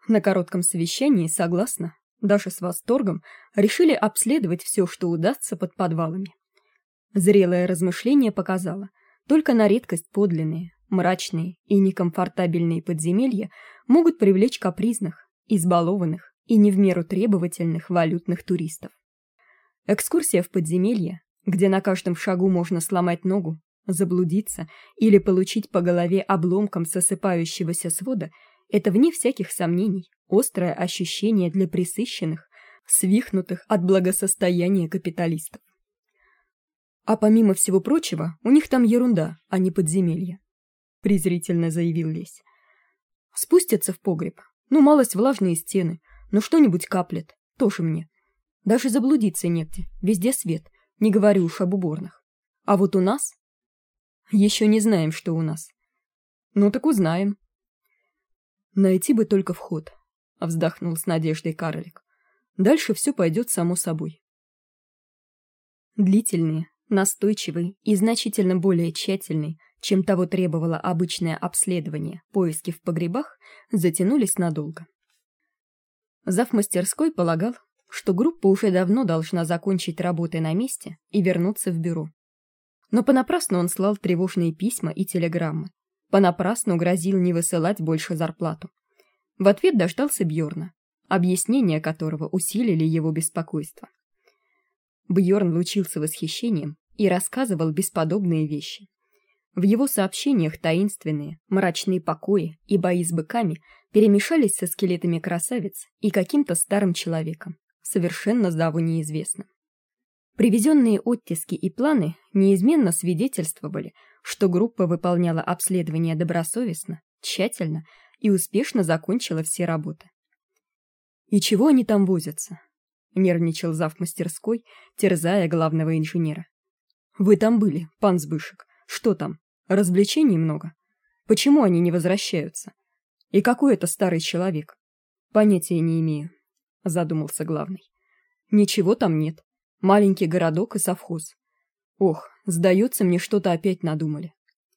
На коротком совещании, согласно, даже с восторгом, решили обследовать все, что удастся под подвалами. Зрелое размышление показало, только на редкость подлинные, мрачные и некомфортабельные подземелья могут привлечь капризных, избалованных и не в меру требовательных валютных туристов. Экскурсия в подземелье, где на каждом шагу можно сломать ногу, заблудиться или получить по голове обломком с осыпающегося свода, это, вне всяких сомнений, острое ощущение для пресыщенных, свихнутых от благосостояния капиталистов. А помимо всего прочего, у них там ерунда, а не подземелье, презрительно заявил Лесь. Спустятся в погреб, малость влажные стены, что-нибудь каплет, тоже мне. Даже заблудиться негде, везде свет, не говорю уж об уборных. А вот у нас? Еще не знаем, что у нас. Так узнаем. Найти бы только вход, вздохнул с надеждой карлик. Дальше все пойдет само собой. Длительные, настойчивые и значительно более тщательные, чем того требовало обычное обследование, поиски в погребах, затянулись надолго. Зав. Мастерской полагал, что группа уже давно должна закончить работы на месте и вернуться в бюро. Но понапрасну он слал тревожные письма и телеграммы, понапрасну грозил не высылать больше зарплату. В ответ дождался Бьорна, объяснения которого усилили его беспокойство. Бьорн лучился восхищением и рассказывал бесподобные вещи. В его сообщениях таинственные, мрачные покои и бои с быками перемешались со скелетами красавиц и каким-то старым человеком, совершенно давно неизвестным. Привезенные оттиски и планы неизменно свидетельствовали, что группа выполняла обследование добросовестно, тщательно и успешно закончила все работы. «И чего они там возятся?» — нервничал зав. Мастерской, терзая главного инженера. «Вы там были, пан Збышек. Что там? Развлечений много? Почему они не возвращаются? И какой это старый человек? Понятия не имею», — задумался главный. «Ничего там нет. Маленький городок и совхоз. Ох, сдается мне, что-то опять надумали».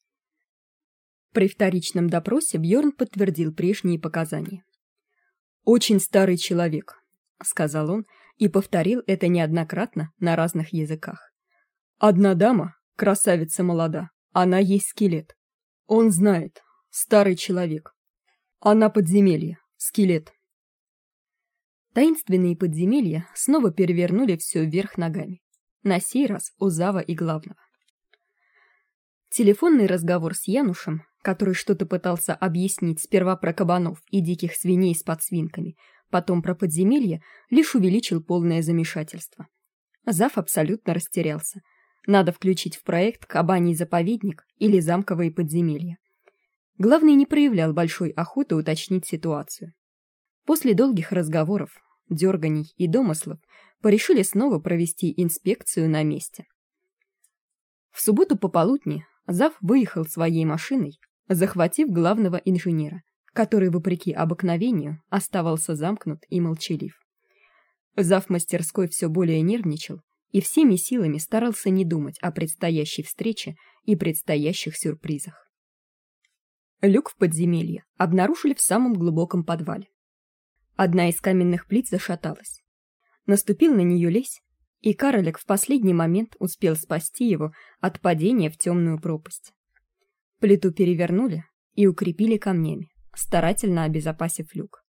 При вторичном допросе Бьорн подтвердил прежние показания. «Очень старый человек», — сказал он и повторил это неоднократно на разных языках. «Одна дама, красавица молода, она есть скелет. Он знает, старый человек. Она подземелье, скелет». Таинственные подземелья снова перевернули все вверх ногами. На сей раз у зава и главного. Телефонный разговор с Янушем, который что-то пытался объяснить сперва про кабанов и диких свиней с подсвинками, потом про подземелье, лишь увеличил полное замешательство. Зав абсолютно растерялся. Надо включить в проект кабаний заповедник или замковые подземелья. Главный не проявлял большой охоты уточнить ситуацию. После долгих разговоров, дерганий и домыслов порешили снова провести инспекцию на месте. В субботу пополудни зав выехал своей машиной, захватив главного инженера, который, вопреки обыкновению, оставался замкнут и молчалив. Зав. Мастерской все более нервничал и всеми силами старался не думать о предстоящей встрече и предстоящих сюрпризах. Люк в подземелье обнаружили в самом глубоком подвале. Одна из каменных плит зашаталась. Наступил на нее Лесь, и карлик в последний момент успел спасти его от падения в темную пропасть. Плиту перевернули и укрепили камнями, старательно обезопасив люк.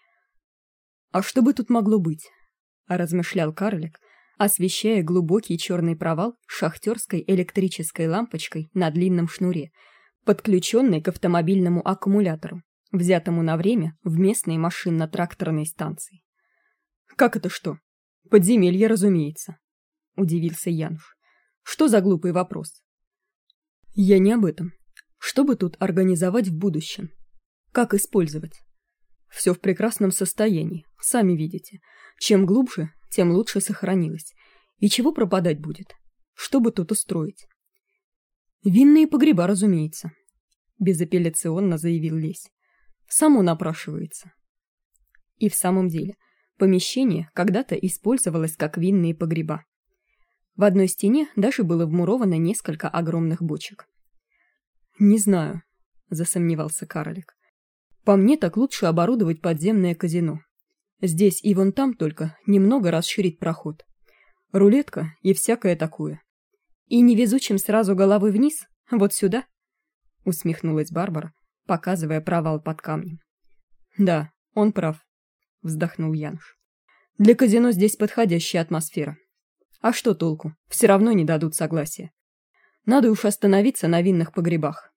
«А что бы тут могло быть?» — размышлял карлик, освещая глубокий черный провал шахтерской электрической лампочкой на длинном шнуре, подключенной к автомобильному аккумулятору, взятому на время в местной машинно-тракторной станции. «Как это что? Подземелье, разумеется», — удивился Януш. «Что за глупый вопрос?» «Я не об этом. Что бы тут организовать в будущем? Как использовать? Все в прекрасном состоянии, сами видите. Чем глубже, тем лучше сохранилось. И чего пропадать будет? Что бы тут устроить?» «Винные погреба, разумеется», — безапелляционно заявил Лесь. «Само напрашивается». И в самом деле, помещение когда-то использовалось как винные погреба. В одной стене даже было вмуровано несколько огромных бочек. «Не знаю», — засомневался карлик. По мне, так лучше оборудовать подземное казино. Здесь и вон там только немного расширить проход. Рулетка и всякое такое. И невезучим сразу головой вниз, вот сюда, усмехнулась Барбара, показывая провал под камнем. Да, он прав, вздохнул Януш. Для казино здесь подходящая атмосфера. А что толку? Все равно не дадут согласия. Надо уж остановиться на винных погребах.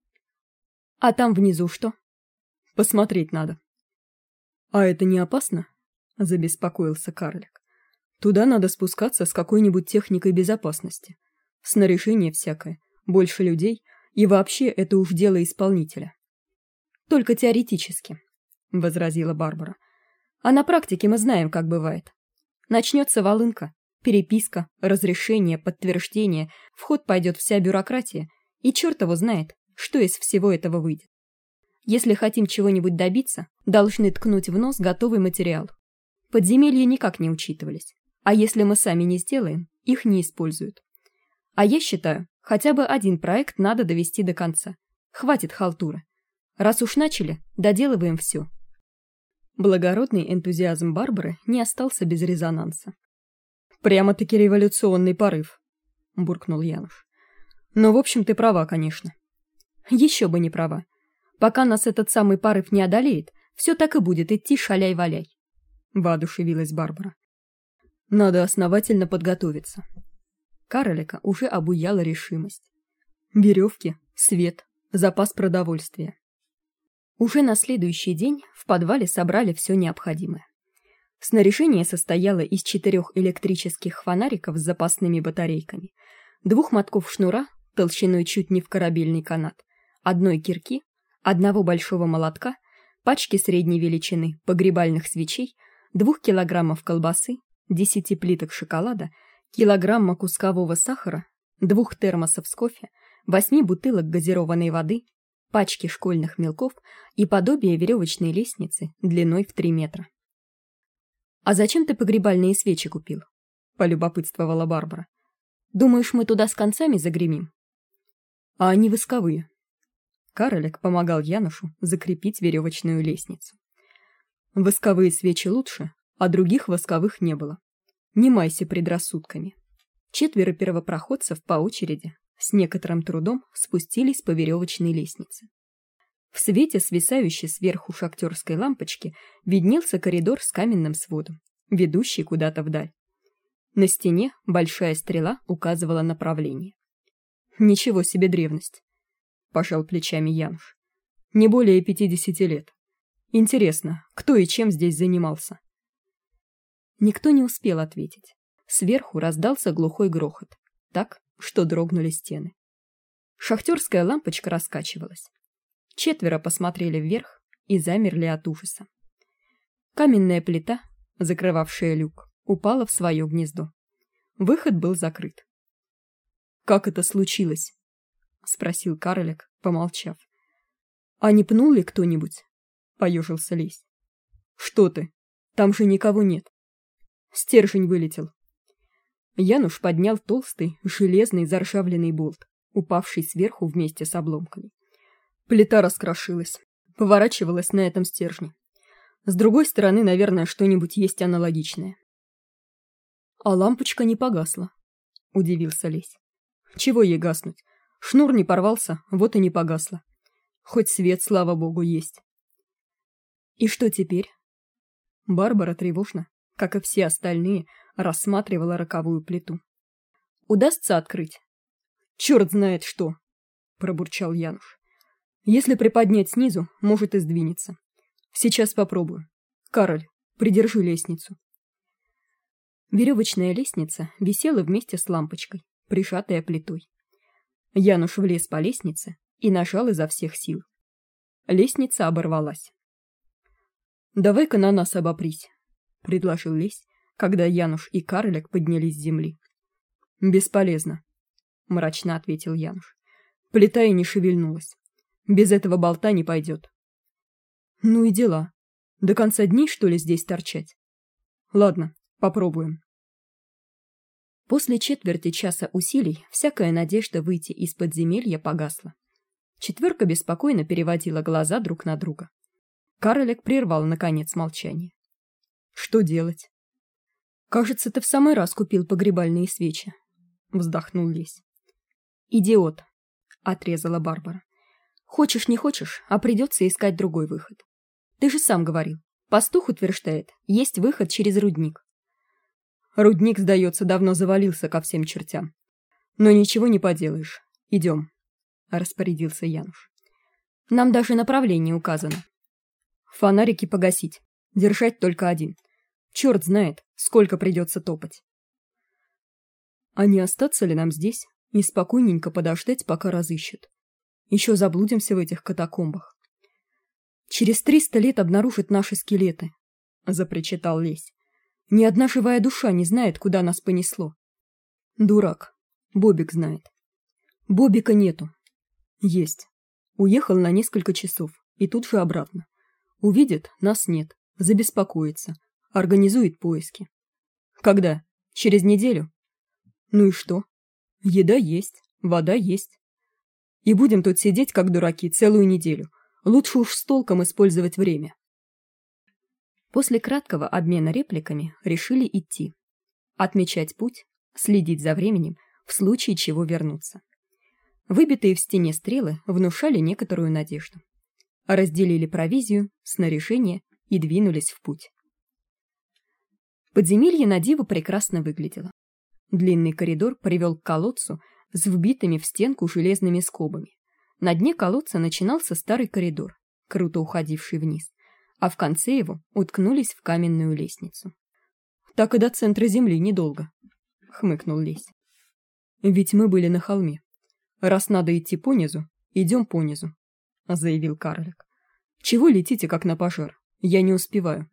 А там внизу что? Посмотреть надо. А это не опасно? Забеспокоился карлик. Туда надо спускаться с какой-нибудь техникой безопасности. Снаряжение всякое, больше людей, и вообще это уж дело исполнителя. Только теоретически, возразила Барбара. А на практике мы знаем, как бывает. Начнется волынка, переписка, разрешение, подтверждение, в ход пойдет вся бюрократия, и черт его знает, что из всего этого выйдет. Если хотим чего-нибудь добиться, должны ткнуть в нос готовый материал. Подземелья никак не учитывались, а если мы сами не сделаем, их не используют. А я считаю, хотя бы один проект надо довести до конца. Хватит халтуры. Раз уж начали, доделываем все. Благородный энтузиазм Барбары не остался без резонанса. Прямо-таки революционный порыв, буркнул Януш. Но в общем ты права, конечно. Еще бы не права. Пока нас этот самый порыв не одолеет, все так и будет идти шаляй-валяй. Воодушевилась Барбара. Надо основательно подготовиться. Карлика уже обуяла решимость. Веревки, свет, запас продовольствия. Уже на следующий день в подвале собрали все необходимое. Снаряжение состояло из 4 электрических фонариков с запасными батарейками, 2 мотков шнура толщиной чуть не в корабельный канат, 1 кирки, 1 большого молотка, пачки средней величины погребальных свечей, 2 килограммов колбасы, 10 плиток шоколада, килограмма кускового сахара, 2 термосов с кофе, 8 бутылок газированной воды, пачки школьных мелков и подобие веревочной лестницы длиной в 3 метра. «А зачем ты погребальные свечи купил?» — полюбопытствовала Барбара. «Думаешь, мы туда с концами загремим?» «А они восковые». Карлик помогал Янушу закрепить веревочную лестницу. «Восковые свечи лучше, а других восковых не было. Не майся предрассудками». 4 первопроходцев по очереди с некоторым трудом спустились по веревочной лестнице. В свете, свисающей сверху шахтерской лампочки, виднелся коридор с каменным сводом, ведущий куда-то вдаль. На стене большая стрела указывала направление. «Ничего себе древность!» — пожал плечами Януш. «Не более 50 лет. Интересно, кто и чем здесь занимался?» Никто не успел ответить. Сверху раздался глухой грохот, так, что дрогнули стены. Шахтерская лампочка раскачивалась. 4 посмотрели вверх и замерли от ужаса. Каменная плита, закрывавшая люк, упала в свое гнездо. Выход был закрыт. «Как это случилось?» — спросил карлик, помолчав. «А не пнул ли кто-нибудь?» — поежился Лесь. «Что ты? Там же никого нет». Стержень вылетел. Януш поднял толстый, железный заржавленный болт, упавший сверху вместе с обломками. Плита раскрошилась, поворачивалась на этом стержне. С другой стороны, наверное, что-нибудь есть аналогичное. А лампочка не погасла, удивился Лесь. Чего ей гаснуть? Шнур не порвался, вот и не погасла. Хоть свет, слава богу, есть. И что теперь? Барбара тревожно, как и все остальные, рассматривала роковую плиту. Удастся открыть? Черт знает что, пробурчал Януш. Если приподнять снизу, может и сдвинется. Сейчас попробую. Кароль, придержи лестницу. Веревочная лестница висела вместе с лампочкой, прижатая плитой. Януш влез по лестнице и нажал изо всех сил. Лестница оборвалась. «Давай-ка на нас обопрись», — предложил Лесь, когда Януш и карлик поднялись с земли. «Бесполезно», — мрачно ответил Януш. Плита и не шевельнулась. Без этого болта не пойдет. Ну и дела. До конца дней, что ли, здесь торчать? Ладно, попробуем. После четверти часа усилий всякая надежда выйти из подземелья погасла. 4 беспокойно переводила глаза друг на друга. Карлик прервал наконец молчание. Что делать? Кажется, ты в самый раз купил погребальные свечи, вздохнул Лесь. Идиот, отрезала Барбара. Хочешь не хочешь, а придется искать другой выход. Ты же сам говорил, пастух утверждает, есть выход через рудник. Рудник, сдается, давно завалился ко всем чертям. Но ничего не поделаешь. Идем, распорядился Януш. Нам даже направление указано. Фонарики погасить, держать только один. Черт знает, сколько придется топать. А не остаться ли нам здесь и спокойненько подождать, пока разыщут? Еще заблудимся в этих катакомбах. Через 300 лет обнаружат наши скелеты, запричитал Лесь. Ни одна живая душа не знает, куда нас понесло. Дурак. Бобик знает. Бобика нету. Есть. Уехал на несколько часов и тут же обратно. Увидит, нас нет, забеспокоится, организует поиски. Когда? Через неделю? Ну и что? Еда есть, вода есть. И будем тут сидеть, как дураки, целую неделю. Лучше уж с толком использовать время. После краткого обмена репликами решили идти. Отмечать путь, следить за временем, в случае чего вернуться. Выбитые в стене стрелы внушали некоторую надежду. Разделили провизию, снаряжение и двинулись в путь. Подземелье на диво прекрасно выглядело. Длинный коридор привел к колодцу с вбитыми в стенку железными скобами. На дне колодца начинался старый коридор, круто уходивший вниз, а в конце его уткнулись в каменную лестницу. Так и до центра земли недолго, хмыкнул Лесь. Ведь мы были на холме. Раз надо идти понизу, идем понизу, заявил Карлик. Чего летите, как на пожар? Я не успеваю.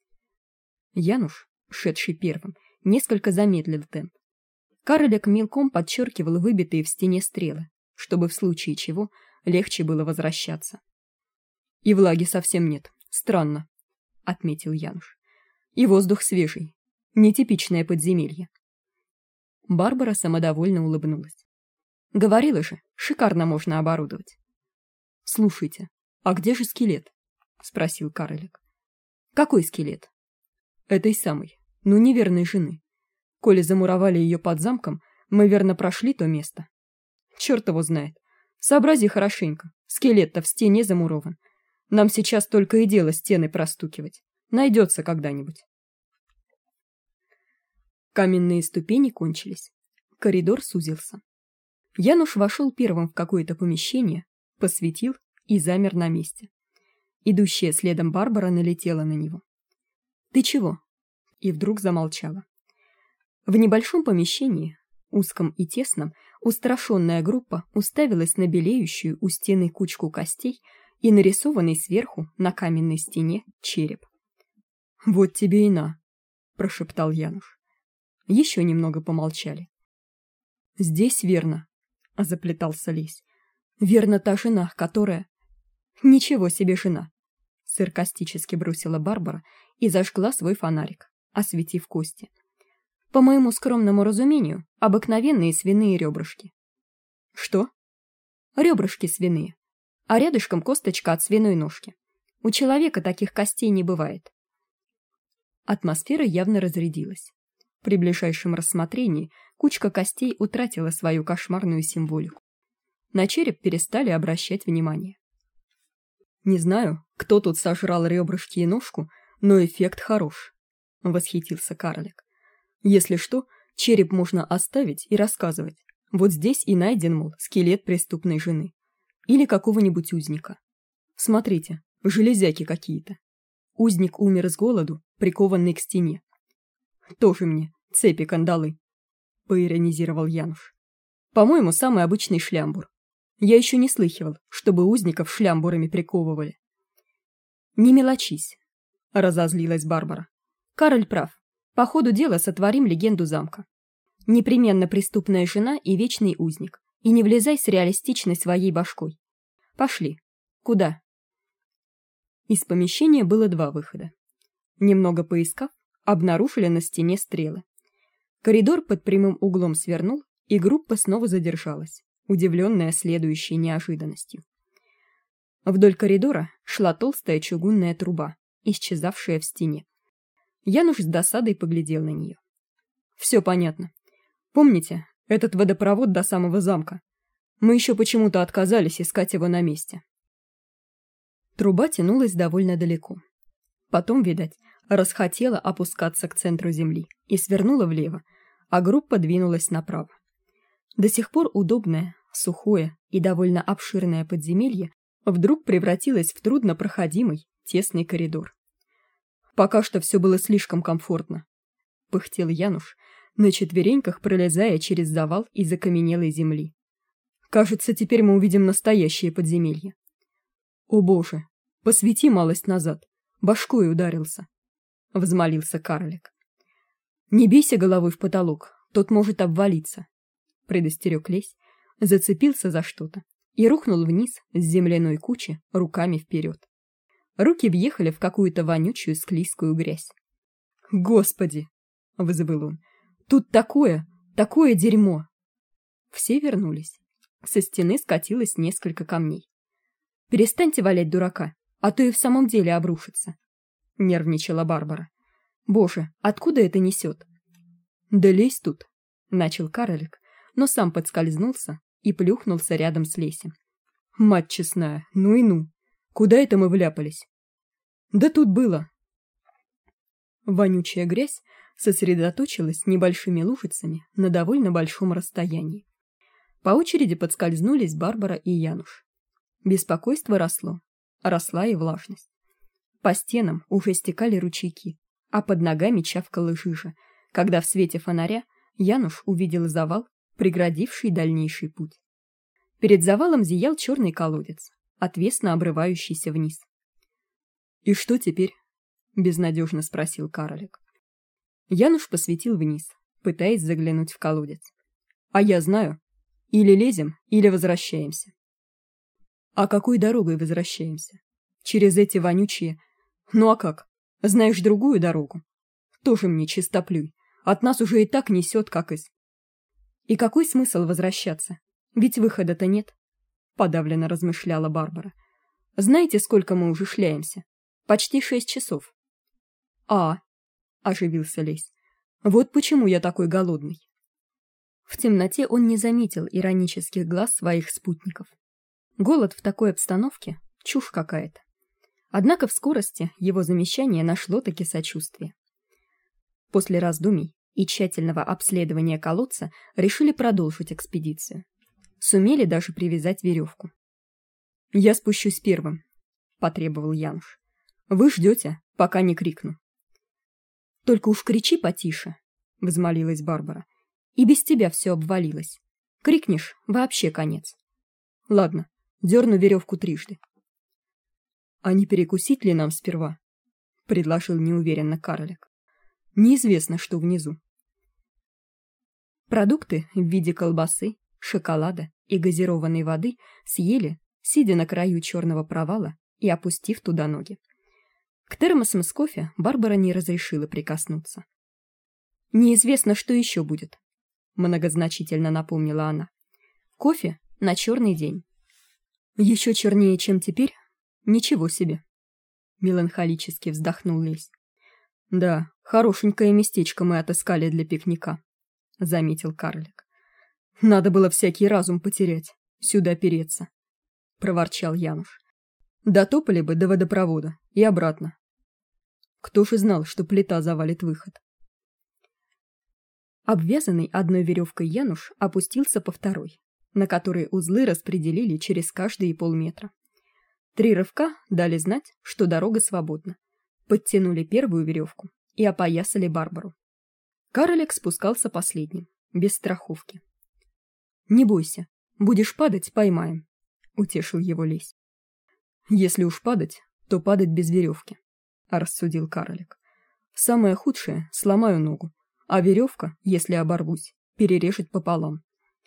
Януш, шедший первым, несколько замедлил темп. Карлик мелком подчеркивал выбитые в стене стрелы, чтобы в случае чего легче было возвращаться. И влаги совсем нет. Странно, отметил Януш. И воздух свежий. Нетипичное подземелье. Барбара самодовольно улыбнулась. Говорила же, шикарно можно оборудовать. Слушайте, а где же скелет? Спросил Карлик. Какой скелет? Этой самой, но неверной жены. Коли замуровали ее под замком, мы верно прошли то место. Черт его знает. Сообрази хорошенько. Скелет-то в стене замурован. Нам сейчас только и дело стены простукивать. Найдется когда-нибудь. Каменные ступени кончились. Коридор сузился. Януш вошел первым в какое-то помещение, посветил и замер на месте. Идущая следом Барбара налетела на него. «Ты чего?» И вдруг замолчала. В небольшом помещении, узком и тесном, устрашённая группа уставилась на белеющую у стены кучку костей и нарисованный сверху на каменной стене череп. «Вот тебе и на», — прошептал Януш. Еще немного помолчали. «Здесь верно», — заплетался Лесь. «Верно та жена, которая...» «Ничего себе жена», — саркастически бросила Барбара и зажгла свой фонарик, осветив кости. «По моему скромному разумению, обыкновенные свиные ребрышки». «Что?» «Ребрышки свиные, а рядышком косточка от свиной ножки. У человека таких костей не бывает». Атмосфера явно разрядилась. При ближайшем рассмотрении кучка костей утратила свою кошмарную символику. На череп перестали обращать внимание. «Не знаю, кто тут сожрал ребрышки и ножку, но эффект хорош», — восхитился Карлик. «Если что, череп можно оставить и рассказывать. Вот здесь и найден, мол, скелет преступной жены. Или какого-нибудь узника. Смотрите, железяки какие-то. Узник умер с голоду, прикованный к стене. Тоже мне цепи-кандалы», — поиронизировал Януш. «По-моему, самый обычный шлямбур. Я еще не слыхивал, чтобы узников шлямбурами приковывали». «Не мелочись», — разозлилась Барбара. «Кароль прав. По ходу дела сотворим легенду замка. Непременно преступная жена и вечный узник. И не влезай с реалистичной своей башкой. Пошли. Куда?» Из помещения было 2 выхода. Немного поискав, обнаружили на стене стрелы. Коридор под прямым углом свернул, и группа снова задержалась, удивленная следующей неожиданностью. Вдоль коридора шла толстая чугунная труба, исчезавшая в стене. Януш с досадой поглядел на нее. Все понятно. Помните, этот водопровод до самого замка? Мы еще почему-то отказались искать его на месте. Труба тянулась довольно далеко. Потом, видать, расхотела опускаться к центру земли и свернула влево, а группа двинулась направо. До сих пор удобное, сухое и довольно обширное подземелье вдруг превратилось в труднопроходимый, тесный коридор. Пока что все было слишком комфортно, пыхтел Януш, на четвереньках пролезая через завал из окаменелой земли. Кажется, теперь мы увидим настоящее подземелье. О боже, посвети малость назад, башкой ударился, взмолился карлик. Не бейся головой в потолок, тот может обвалиться, предостерег Лесь, зацепился за что-то и рухнул вниз с земляной кучи руками вперед. Руки въехали в какую-то вонючую склизкую грязь. Господи, взвыл он. Тут такое дерьмо. Все вернулись. Со стены скатилось несколько камней. Перестаньте валять дурака, а то и в самом деле обрушится, нервничала Барбара. Боже, откуда это несет? Да лезь тут, начал карлик, но сам подскользнулся и плюхнулся рядом с Лесем. Мать честная, ну и ну. Куда это мы вляпались? Да тут было. Вонючая грязь сосредоточилась небольшими лужицами на довольно большом расстоянии. По очереди подскользнулись Барбара и Януш. Беспокойство росло, росла и влажность. По стенам уже стекали ручейки, а под ногами чавкала жижа, когда в свете фонаря Януш увидел завал, преградивший дальнейший путь. Перед завалом зиял черный колодец, отвесно обрывающийся вниз. «И что теперь?» — безнадежно спросил карлик. Януш посветил вниз, пытаясь заглянуть в колодец. «А я знаю. Или лезем, или возвращаемся». «А какой дорогой возвращаемся? Через эти вонючие... Ну а как? Знаешь другую дорогу? Тоже мне чистоплюй. От нас уже и так несет, как из...» «И какой смысл возвращаться? Ведь выхода-то нет», — подавленно размышляла Барбара. «Знаете, сколько мы уже шляемся? Почти 6 часов». Оживился Лесь. «Вот почему я такой голодный». В темноте он не заметил иронических глаз своих спутников. Голод в такой обстановке — чушь какая-то. Однако в скорости его замечание нашло-таки сочувствие. После раздумий и тщательного обследования колодца решили продолжить экспедицию. Сумели даже привязать веревку. «Я спущусь первым», — потребовал Януш. «Вы ждете, пока не крикну». «Только уж кричи потише», — взмолилась Барбара. «И без тебя все обвалилось. Крикнешь — вообще конец». «Ладно, дерну веревку трижды». «А не перекусить ли нам сперва?» — предложил неуверенно карлик. «Неизвестно, что внизу». Продукты в виде колбасы, шоколада и газированной воды съели, сидя на краю черного провала и опустив туда ноги. К термосам с кофе Барбара не разрешила прикоснуться. «Неизвестно, что еще будет», — многозначительно напомнила она. «Кофе на черный день». «Еще чернее, чем теперь? Ничего себе!» — меланхолически вздохнул Лесь. «Да, хорошенькое местечко мы отыскали для пикника», — заметил карлик. «Надо было всякий разум потерять, сюда переться», — проворчал Януш. «Дотопали бы до водопровода и обратно. Кто же знал, что плита завалит выход?» Обвязанный одной веревкой Януш опустился по второй, на которой узлы распределили через каждые полметра. 3 рывка дали знать, что дорога свободна. Подтянули первую веревку и опоясали Барбару. Карлик спускался последним, без страховки. «Не бойся, будешь падать — поймаем», — утешил его Лесь. «Если уж падать, то падать без веревки», — рассудил карлик. «Самое худшее — сломаю ногу, а веревка, если оборвусь, перережет пополам».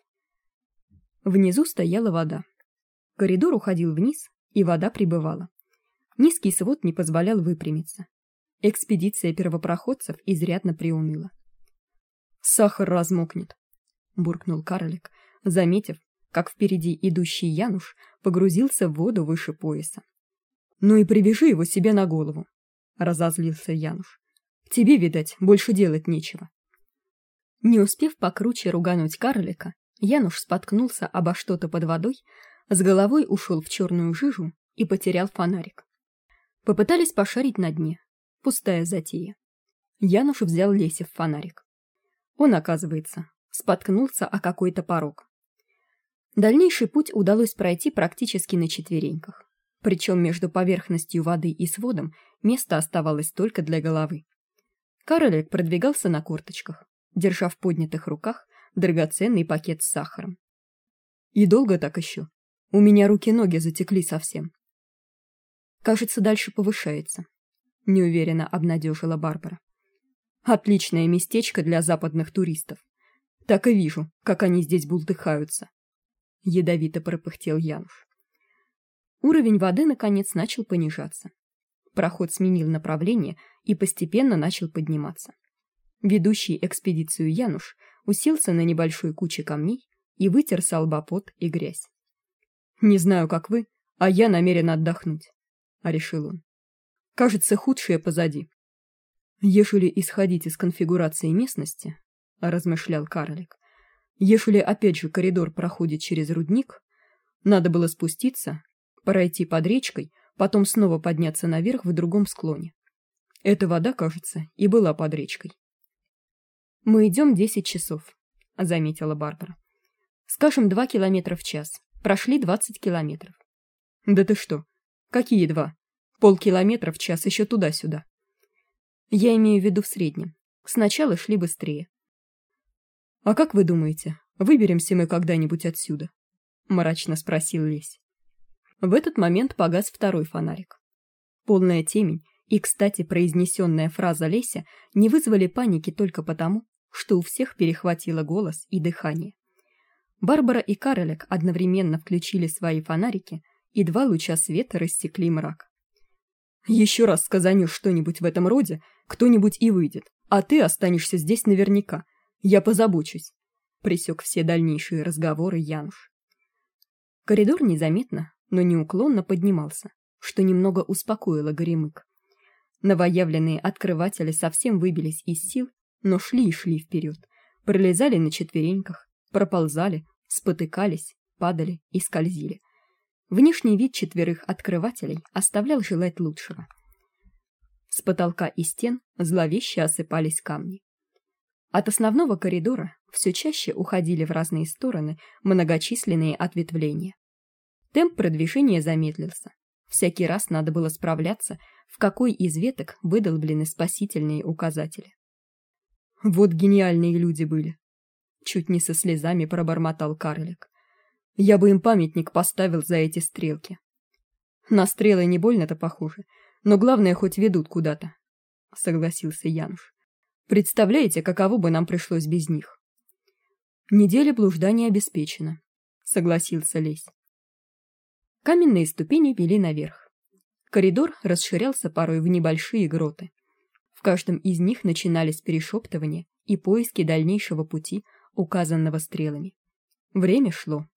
Внизу стояла вода. Коридор уходил вниз, и вода прибывала. Низкий свод не позволял выпрямиться. Экспедиция первопроходцев изрядно приуныла. «Сахар размокнет», — буркнул карлик, заметив, как впереди идущий Януш погрузился в воду выше пояса. «Ну и привяжи его себе на голову», — разозлился Януш. «Тебе, видать, больше делать нечего». Не успев покруче ругануть карлика, Януш споткнулся обо что-то под водой, с головой ушел в черную жижу и потерял фонарик. Попытались пошарить на дне. Пустая затея. Януш взял Лесе в фонарик. Он, оказывается, споткнулся о какой-то порог. Дальнейший путь удалось пройти практически на четвереньках. Причем между поверхностью воды и сводом место оставалось только для головы. Карлик продвигался на корточках, держа в поднятых руках драгоценный пакет с сахаром. «И долго так еще? У меня руки-ноги затекли совсем». «Кажется, дальше повышается», — неуверенно обнадежила Барбара. «Отличное местечко для западных туристов. Так и вижу, как они здесь бултыхаются», — ядовито пропыхтел Януш. Уровень воды, наконец, начал понижаться. Проход сменил направление и постепенно начал подниматься. Ведущий экспедицию Януш уселся на небольшой куче камней и вытер со лба пот и грязь. «Не знаю, как вы, а я намерен отдохнуть», — решил он. «Кажется, худшее позади». «Ежели исходить из конфигурации местности», — размышлял карлик, «ежели опять же коридор проходит через рудник, надо было спуститься, пройти под речкой, потом снова подняться наверх в другом склоне. Эта вода, кажется, и была под речкой». «Мы идем 10 часов», — заметила Барбара. «Скажем, 2 километра в час. Прошли 20 километров». «Да ты что? Какие 2? Полкилометра в час еще туда-сюда». «Я имею в виду в среднем. Сначала шли быстрее». «А как вы думаете, выберемся мы когда-нибудь отсюда?» — мрачно спросил Лесь. В этот момент погас второй фонарик. Полная темень и, кстати, произнесенная фраза Леся не вызвали паники только потому, что у всех перехватило голос и дыхание. Барбара и карлик одновременно включили свои фонарики, и 2 луча света рассекли мрак. «Еще раз сказанешь что-нибудь в этом роде, кто-нибудь и выйдет, а ты останешься здесь наверняка. Я позабочусь», — пресек все дальнейшие разговоры Януш. Коридор незаметно, но неуклонно поднимался, что немного успокоило Горемык. Новоявленные открыватели совсем выбились из сил, но шли и шли вперед, пролезали на четвереньках, проползали, спотыкались, падали и скользили. Внешний вид 4 открывателей оставлял желать лучшего. С потолка и стен зловеще осыпались камни. От основного коридора все чаще уходили в разные стороны многочисленные ответвления. Темп продвижения замедлился. Всякий раз надо было справляться, в какой из веток выдолблены спасительные указатели. «Вот гениальные люди были», — чуть не со слезами пробормотал карлик. «Я бы им памятник поставил за эти стрелки». «На стрелы не больно-то похоже, но главное, хоть ведут куда-то», — согласился Януш. «Представляете, каково бы нам пришлось без них?» «Неделя блуждания обеспечена», — согласился Лесь. Каменные ступени вели наверх. Коридор расширялся порой в небольшие гроты. В каждом из них начинались перешептывания и поиски дальнейшего пути, указанного стрелами. Время шло.